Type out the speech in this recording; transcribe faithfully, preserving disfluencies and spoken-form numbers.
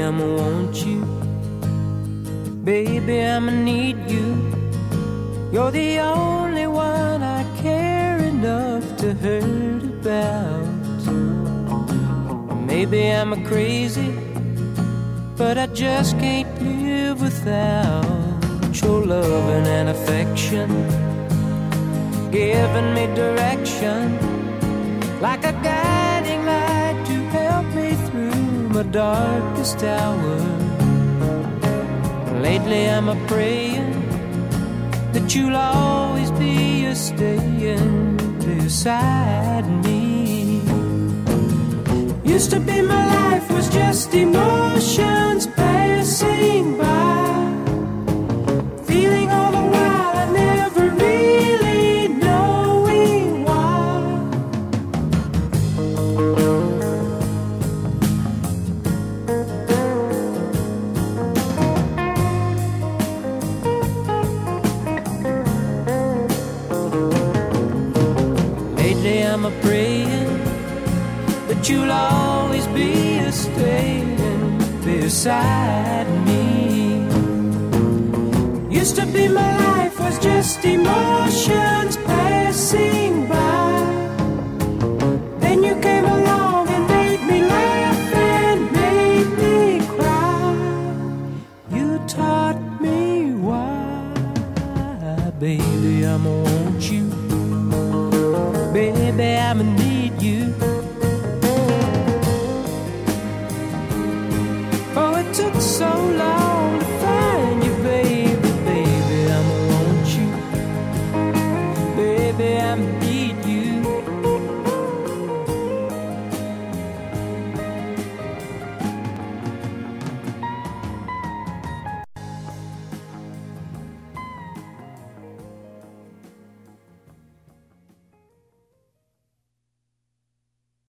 I'ma want you. Baby, I'ma need you. You're the only one I care enough to hurt about. Maybe I'm a crazy, but I just can't live without your loving and affection, giving me direction, like a guiding light to help me through my darkest hour. Lately I'm a-praying that you'll always be a staying beside me. Used to be my life was just emotions passing by, feeling all the while I never really knowing why. Lately I'm a-praying that you'll always be a staying beside me. Used to be my life was just emotions passing by. Then you came along and made me laugh and made me cry. You taught me why. Baby, I'ma want you. Baby, I'ma need you. Oh, it took so long to find you, baby. Baby, I'ma want you. Baby, I need